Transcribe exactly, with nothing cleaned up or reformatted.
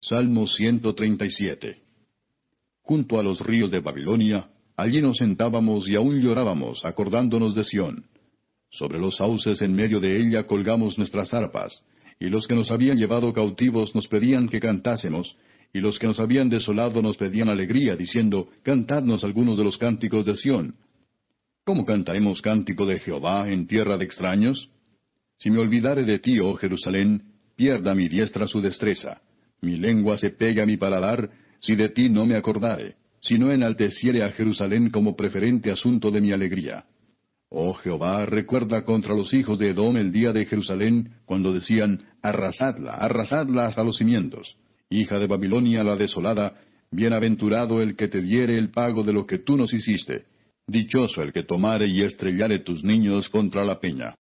Salmo ciento treinta y siete. Junto a los ríos de Babilonia, allí nos sentábamos y aún llorábamos, acordándonos de Sión. Sobre los sauces en medio de ella colgamos nuestras arpas, y los que nos habían llevado cautivos nos pedían que cantásemos, y los que nos habían desolado nos pedían alegría, diciendo, Cantadnos algunos de los cánticos de Sión. ¿Cómo cantaremos cántico de Jehová en tierra de extraños? Si me olvidare de ti, oh Jerusalén, pierda mi diestra su destreza. Mi lengua se pegue a mi paladar, si de ti no me acordare, si no enalteciere a Jerusalén como preferente asunto de mi alegría. Oh Jehová, recuerda contra los hijos de Edom el día de Jerusalén, cuando decían, arrasadla, arrasadla hasta los cimientos. Hija de Babilonia la desolada, bienaventurado el que te diere el pago de lo que tú nos hiciste. Dichoso el que tomare y estrellare tus niños contra la peña.